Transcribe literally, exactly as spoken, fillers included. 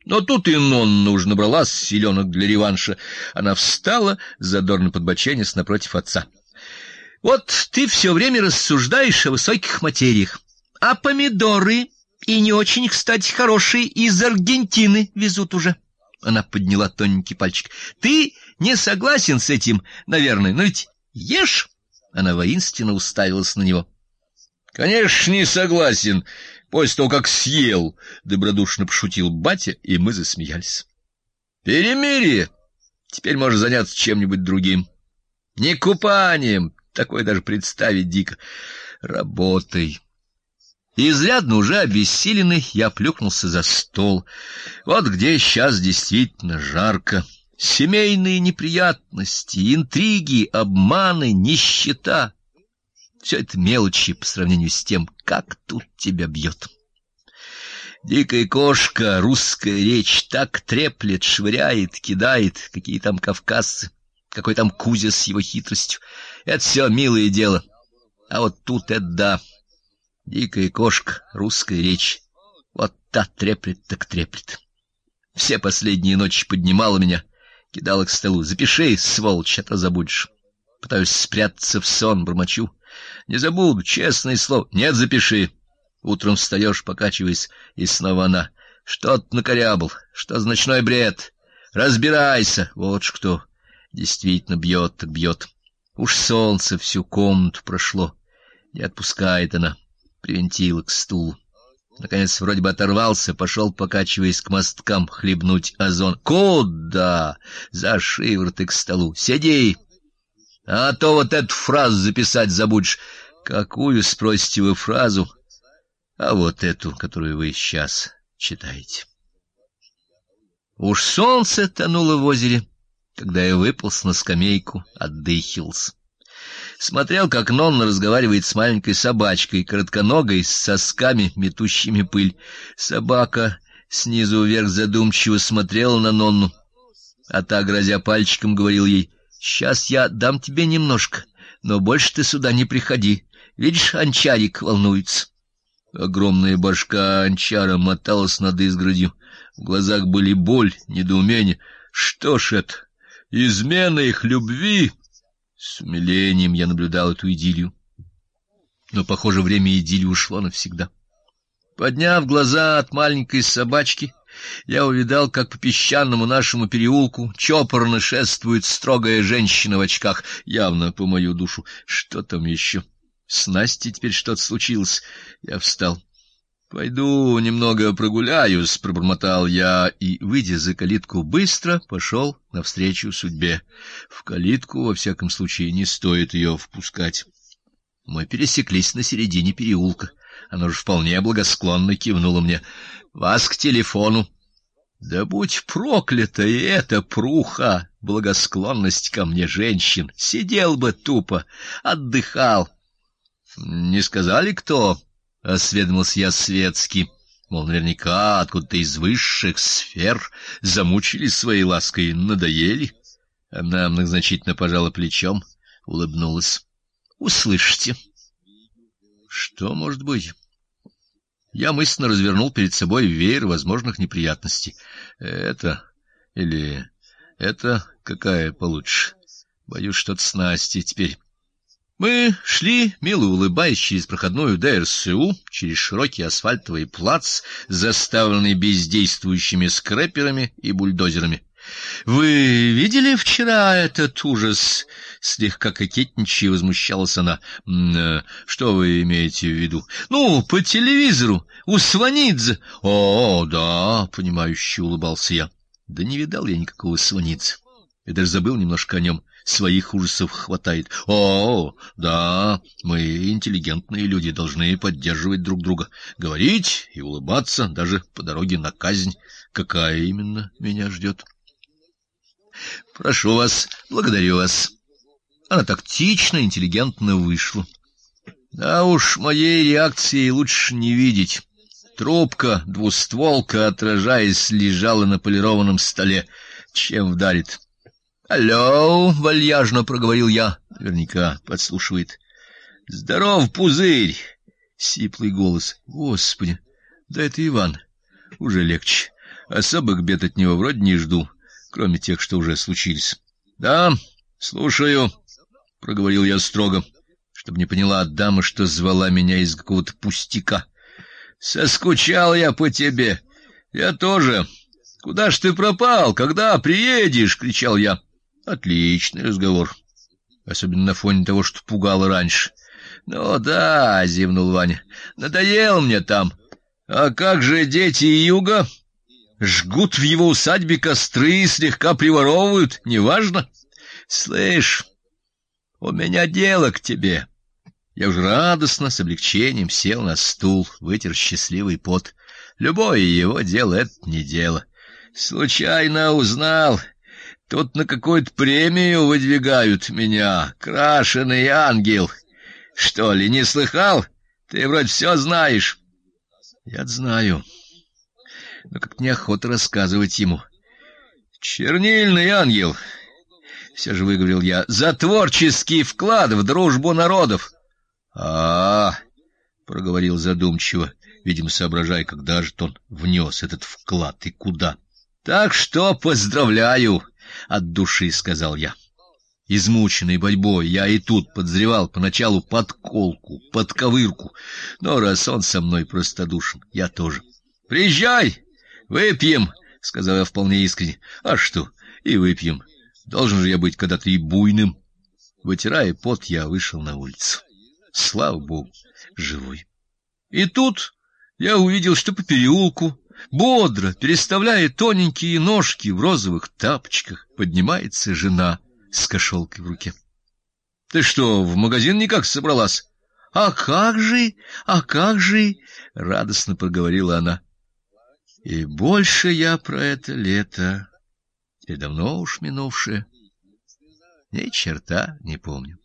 Но тут и Нонна уж набралась силёнок для реванша. Она встала, задорно подбоченясь напротив отца. — Вот ты все время рассуждаешь о высоких материях, а помидоры, и не очень, кстати, хорошие, из Аргентины везут уже. Она подняла тоненький пальчик. — Ты не согласен с этим, наверное, но ведь ешь? Она воинственно уставилась на него. — Конечно, не согласен. После того, как съел, — добродушно пошутил батя, и мы засмеялись. Перемирие. Теперь можно заняться чем-нибудь другим. Не купанием, такое даже представить дико. Работой. Изрядно уже обессиленный, я плюхнулся за стол. Вот где сейчас действительно жарко. Семейные неприятности, интриги, обманы, нищета. Все это мелочи по сравнению с тем, как тут тебя бьет. Дикая кошка, русская речь так треплет, швыряет, кидает, какие там кавказцы, какой там Кузя с его хитростью. Это все милое дело. А вот тут это да. Дикая кошка, русская речь. Вот та треплет так треплет. Все последние ночи поднимала меня, кидала к столу. Запиши, сволочь, а то забудешь. Пытаюсь спрятаться в сон, бормочу. Не забуду, честное слово. Нет, запиши. Утром встаешь, покачиваясь, и снова она. Что-то накорябал, что за ночной бред. Разбирайся. Вот ж кто. Действительно бьет, так бьет. Уж солнце всю комнату прошло. Не отпускает она. Привинтила к стулу. Наконец вроде бы оторвался, пошел, покачиваясь, к мосткам хлебнуть озон. Куда? За шиворот и к столу. Сиди. А то вот эту фразу записать забудешь. Какую, спросите вы, фразу? А вот эту, которую вы сейчас читаете. Уж солнце тонуло в озере, когда я выполз на скамейку, отдыхался. Смотрел, как Нонна разговаривает с маленькой собачкой, коротконогой, с сосками, метущими пыль. Собака снизу вверх задумчиво смотрела на Нонну, а та, грозя пальчиком, говорил ей: «Сейчас я дам тебе немножко, но больше ты сюда не приходи. Видишь, Анчарик волнуется». Огромная башка Анчара моталась над изгородью. В глазах были боль, недоумение. Что ж это? Измена их любви? С умилением я наблюдал эту идиллию. Но, похоже, время идиллии ушло навсегда. Подняв глаза от маленькой собачки, я увидал, как по песчаному нашему переулку чопорно шествует строгая женщина в очках, явно по мою душу. Что там еще? С Настей теперь что-то случилось. Я встал. Пойду немного прогуляюсь, пробормотал я и, выйдя за калитку, быстро пошел навстречу судьбе. В калитку, во всяком случае, не стоит ее впускать. Мы пересеклись на середине переулка. Она же вполне благосклонно кивнула мне. Вас к телефону. Да будь проклята и эта пруха, благосклонность ко мне женщин. Сидел бы тупо, отдыхал. Не сказали, кто? Осведомился я светски. Мол, наверняка откуда-то из высших сфер замучились своей лаской, надоели. Она многозначительно пожала плечом, улыбнулась. Услышите. Что может быть? Я мысленно развернул перед собой веер возможных неприятностей. Это или это какая получше? Боюсь, что-то с Настей теперь. Мы шли, мило улыбаясь, через проходную ДРСУ, через широкий асфальтовый плац, заставленный бездействующими скрэперами и бульдозерами. — Вы видели вчера этот ужас? — слегка кокетничая возмущалась она. — Что вы имеете в виду? — Ну, по телевизору, у Сванидзе. — О, да, — понимающе улыбался я. Да не видал я никакого Сванидзе. Я даже забыл немножко о нем. Своих ужасов хватает. О, да, мы, интеллигентные люди, должны поддерживать друг друга, говорить и улыбаться даже по дороге на казнь. Какая именно меня ждет? Прошу вас, благодарю вас. Она тактично, интеллигентно вышла. Да уж, моей реакции лучше не видеть. Трубка, двустволка, отражаясь, лежала на полированном столе. Чем вдарит? «Алло!» — вальяжно проговорил я. Наверняка подслушивает. «Здоров, пузырь!» — сиплый голос. «Господи! Да это Иван. Уже легче. особых бед от него вроде не жду, кроме тех, что уже случились. — Да, слушаю, — проговорил я строго, чтобы не поняла дама, что звала меня из какого-то пустяка. — Соскучал я по тебе. — Я тоже. — Куда ж ты пропал? Когда приедешь? — кричал я. Отличный разговор, особенно на фоне того, что пугало раньше. — Ну да, — зевнул Ваня, — надоел мне там. А как же дети юга? Жгут в его усадьбе костры, слегка приворовывают, неважно. Слышь, у меня дело к тебе. Я уже радостно, с облегчением сел на стул, вытер счастливый пот. Любое его дело — это не дело. Случайно узнал, тут на какую-то премию выдвигают меня, крашеный ангел. Что ли, не слыхал? Ты вроде все знаешь. Я знаю, но как неохота рассказывать ему. Чернильный ангел, все же выговорил я, за творческий вклад в дружбу народов. А, -а, -а проговорил задумчиво, видимо, соображая, когда же он внес этот вклад и куда. Так что поздравляю, от души сказал я. Измученный борьбой, я и тут подозревал поначалу подколку, подковырку, но раз он со мной простодушен, я тоже. — Приезжай, выпьем, — сказал я вполне искренне. — А что, и выпьем. Должен же я быть когда-то и буйным. Вытирая пот, я вышел на улицу. Слава богу, живой. И тут я увидел, что по переулку, бодро переставляя тоненькие ножки в розовых тапочках, поднимается жена с кошелкой в руке. — Ты что, в магазин никак собралась? — А как же, а как же, — радостно проговорила она. И больше я про это лето, теперь давно уж минувшее, ни черта не помню.